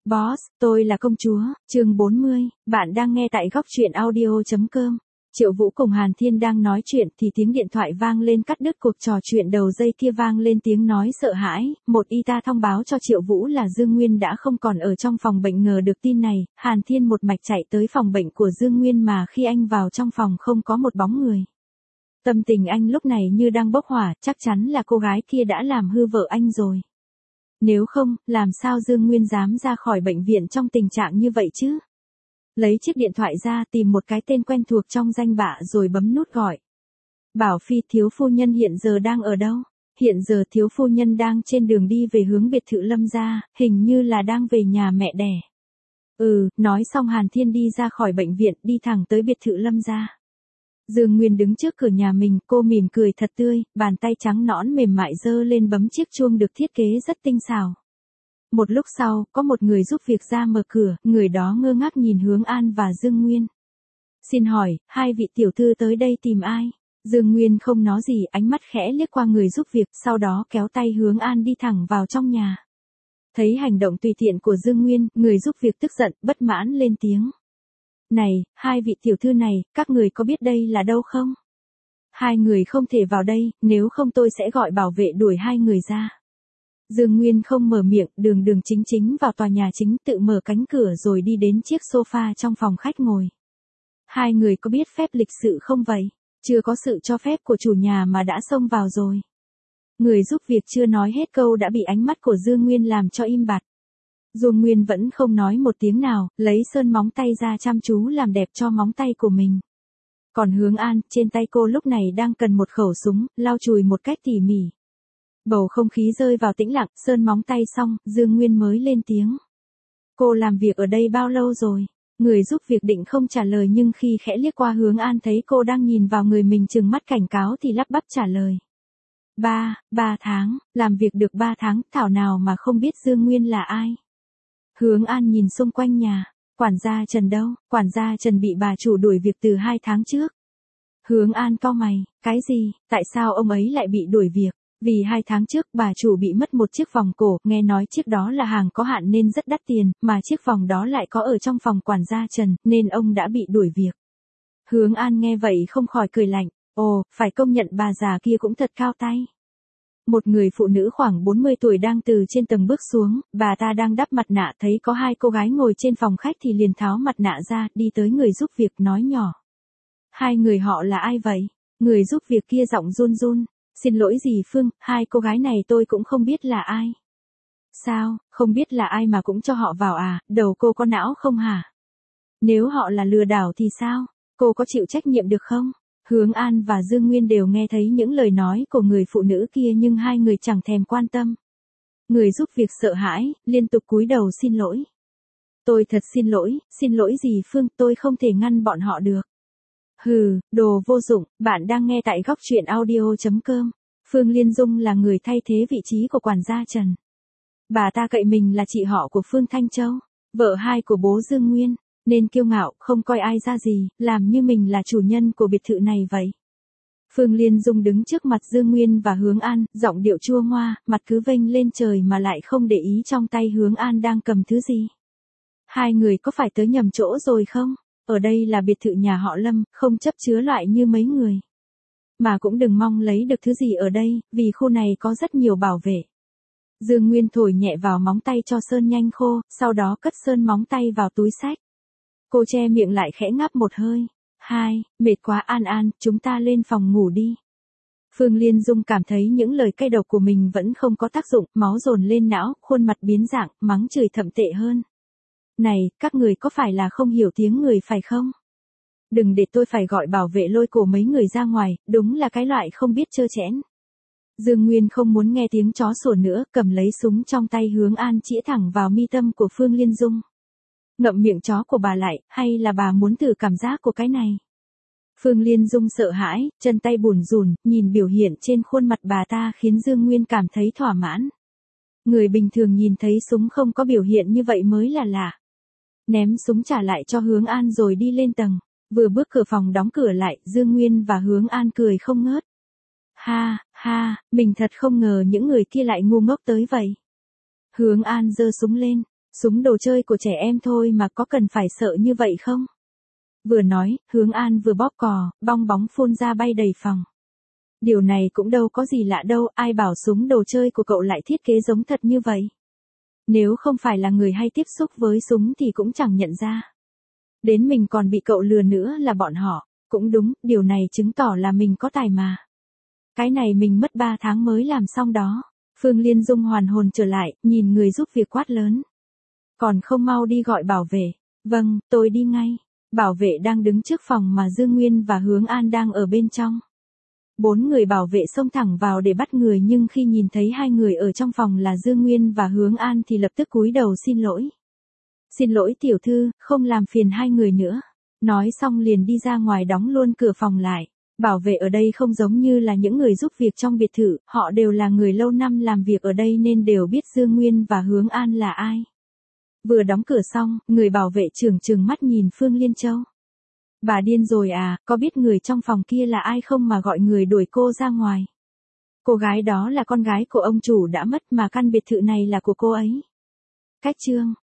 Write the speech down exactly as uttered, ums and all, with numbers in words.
Boss, tôi là công chúa, chương bốn mươi, bạn đang nghe tại góc truyện audio chấm com. Triệu Vũ cùng Hàn Thiên đang nói chuyện thì tiếng điện thoại vang lên cắt đứt cuộc trò chuyện đầu dây kia vang lên tiếng nói sợ hãi, một y tá thông báo cho Triệu Vũ là Dương Nguyên đã không còn ở trong phòng bệnh. Ngờ được tin này, Hàn Thiên một mạch chạy tới phòng bệnh của Dương Nguyên mà khi anh vào trong phòng không có một bóng người. Tâm tình anh lúc này như đang bốc hỏa, chắc chắn là cô gái kia đã làm hư vợ anh rồi. Nếu không, làm sao Dương Nguyên dám ra khỏi bệnh viện trong tình trạng như vậy chứ? Lấy chiếc điện thoại ra tìm một cái tên quen thuộc trong danh bạ rồi bấm nút gọi. Bảo Phi, thiếu phu nhân hiện giờ đang ở đâu? Hiện giờ thiếu phu nhân đang trên đường đi về hướng biệt thự Lâm gia, hình như là đang về nhà mẹ đẻ. Ừ, nói xong Hàn Thiên đi ra khỏi bệnh viện đi thẳng tới biệt thự Lâm gia. Dương Nguyên đứng trước cửa nhà mình, cô mỉm cười thật tươi, bàn tay trắng nõn mềm mại giơ lên bấm chiếc chuông được thiết kế rất tinh xảo. Một lúc sau, có một người giúp việc ra mở cửa, người đó ngơ ngác nhìn Hướng An và Dương Nguyên. Xin hỏi, hai vị tiểu thư tới đây tìm ai? Dương Nguyên không nói gì, ánh mắt khẽ liếc qua người giúp việc, sau đó kéo tay Hướng An đi thẳng vào trong nhà. Thấy hành động tùy tiện của Dương Nguyên, người giúp việc tức giận, bất mãn lên tiếng. Này, hai vị tiểu thư này, các người có biết đây là đâu không? Hai người không thể vào đây, nếu không tôi sẽ gọi bảo vệ đuổi hai người ra. Dương Nguyên không mở miệng, đường đường chính chính vào tòa nhà chính, tự mở cánh cửa rồi đi đến chiếc sofa trong phòng khách ngồi. Hai người có biết phép lịch sự không vậy? Chưa có sự cho phép của chủ nhà mà đã xông vào rồi. Người giúp việc chưa nói hết câu đã bị ánh mắt của Dương Nguyên làm cho im bặt. Dương Nguyên vẫn không nói một tiếng nào, lấy sơn móng tay ra chăm chú làm đẹp cho móng tay của mình. Còn Hướng An, trên tay cô lúc này đang cần một khẩu súng, lau chùi một cách tỉ mỉ. Bầu không khí rơi vào tĩnh lặng, sơn móng tay xong, Dương Nguyên mới lên tiếng. Cô làm việc ở đây bao lâu rồi? Người giúp việc định không trả lời nhưng khi khẽ liếc qua Hướng An thấy cô đang nhìn vào người mình trừng mắt cảnh cáo thì lắp bắp trả lời. Ba, ba tháng, làm việc được ba tháng, thảo nào mà không biết Dương Nguyên là ai. Hướng An nhìn xung quanh nhà, quản gia Trần đâu? Quản gia Trần bị bà chủ đuổi việc từ hai tháng trước. Hướng An cau mày, cái gì, tại sao ông ấy lại bị đuổi việc? Vì hai tháng trước bà chủ bị mất một chiếc vòng cổ, nghe nói chiếc đó là hàng có hạn nên rất đắt tiền, mà chiếc vòng đó lại có ở trong phòng quản gia Trần, nên ông đã bị đuổi việc. Hướng An nghe vậy không khỏi cười lạnh, ồ, phải công nhận bà già kia cũng thật cao tay. Một người phụ nữ khoảng bốn mươi tuổi đang từ trên tầng bước xuống, bà ta đang đắp mặt nạ thấy có hai cô gái ngồi trên phòng khách thì liền tháo mặt nạ ra, đi tới người giúp việc nói nhỏ. Hai người họ là ai vậy? Người giúp việc kia giọng run run. Xin lỗi dì Phương, hai cô gái này tôi cũng không biết là ai. Sao, không biết là ai mà cũng cho họ vào à, đầu cô có não không hả? Nếu họ là lừa đảo thì sao? Cô có chịu trách nhiệm được không? Hướng An và Dương Nguyên đều nghe thấy những lời nói của người phụ nữ kia nhưng hai người chẳng thèm quan tâm. Người giúp việc sợ hãi, liên tục cúi đầu xin lỗi. Tôi thật xin lỗi, xin lỗi dì Phương, tôi không thể ngăn bọn họ được. Hừ, đồ vô dụng, bạn đang nghe tại góc truyện audio chấm com. Phương Liên Dung là người thay thế vị trí của quản gia Trần. Bà ta cậy mình là chị họ của Phương Thanh Châu, vợ hai của bố Dương Nguyên, nên kiêu ngạo, không coi ai ra gì, làm như mình là chủ nhân của biệt thự này vậy. Phương Liên Dung đứng trước mặt Dương Nguyên và Hướng An, giọng điệu chua ngoa, mặt cứ vênh lên trời mà lại không để ý trong tay Hướng An đang cầm thứ gì. Hai người có phải tới nhầm chỗ rồi không? Ở đây là biệt thự nhà họ Lâm, không chấp chứa loại như mấy người. Mà cũng đừng mong lấy được thứ gì ở đây, vì khu này có rất nhiều bảo vệ. Dương Nguyên thổi nhẹ vào móng tay cho sơn nhanh khô, sau đó cất sơn móng tay vào túi xách. Cô che miệng lại khẽ ngáp một hơi. Hai, mệt quá An An, chúng ta lên phòng ngủ đi. Phương Liên Dung cảm thấy những lời cay độc của mình vẫn không có tác dụng, máu dồn lên não, khuôn mặt biến dạng, mắng chửi thậm tệ hơn. Này, các người có phải là không hiểu tiếng người phải không? Đừng để tôi phải gọi bảo vệ lôi cổ mấy người ra ngoài, đúng là cái loại không biết trơ trẽn. Dương Nguyên không muốn nghe tiếng chó sủa nữa, cầm lấy súng trong tay Hướng An chĩa thẳng vào mi tâm của Phương Liên Dung. Ngậm miệng chó của bà lại, hay là bà muốn thử cảm giác của cái này? Phương Liên Dung sợ hãi, chân tay bủn rủn, nhìn biểu hiện trên khuôn mặt bà ta khiến Dương Nguyên cảm thấy thỏa mãn. Người bình thường nhìn thấy súng không có biểu hiện như vậy mới là lạ. Ném súng trả lại cho Hướng An rồi đi lên tầng. Vừa bước cửa phòng đóng cửa lại, Dương Nguyên và Hướng An cười không ngớt. Ha, ha, mình thật không ngờ những người kia lại ngu ngốc tới vậy. Hướng An giơ súng lên. Súng đồ chơi của trẻ em thôi mà có cần phải sợ như vậy không? Vừa nói, Hướng An vừa bóp cò, bong bóng phun ra bay đầy phòng. Điều này cũng đâu có gì lạ đâu, ai bảo súng đồ chơi của cậu lại thiết kế giống thật như vậy. Nếu không phải là người hay tiếp xúc với súng thì cũng chẳng nhận ra. Đến mình còn bị cậu lừa nữa là bọn họ. Cũng đúng, điều này chứng tỏ là mình có tài mà. Cái này mình mất ba tháng mới làm xong đó. Phương Liên Dung hoàn hồn trở lại, nhìn người giúp việc quát lớn. Còn không mau đi gọi bảo vệ. Vâng, tôi đi ngay. Bảo vệ đang đứng trước phòng mà Dương Nguyên và Hướng An đang ở bên trong. Bốn người bảo vệ xông thẳng vào để bắt người nhưng khi nhìn thấy hai người ở trong phòng là Dương Nguyên và Hướng An thì lập tức cúi đầu xin lỗi. Xin lỗi tiểu thư, không làm phiền hai người nữa. Nói xong liền đi ra ngoài đóng luôn cửa phòng lại. Bảo vệ ở đây không giống như là những người giúp việc trong biệt thự, họ đều là người lâu năm làm việc ở đây nên đều biết Dương Nguyên và Hướng An là ai. Vừa đóng cửa xong, người bảo vệ trừng trừng mắt nhìn Phương Liên Châu. Bà điên rồi à, có biết người trong phòng kia là ai không mà gọi người đuổi cô ra ngoài. Cô gái đó là con gái của ông chủ đã mất mà căn biệt thự này là của cô ấy. Cách chương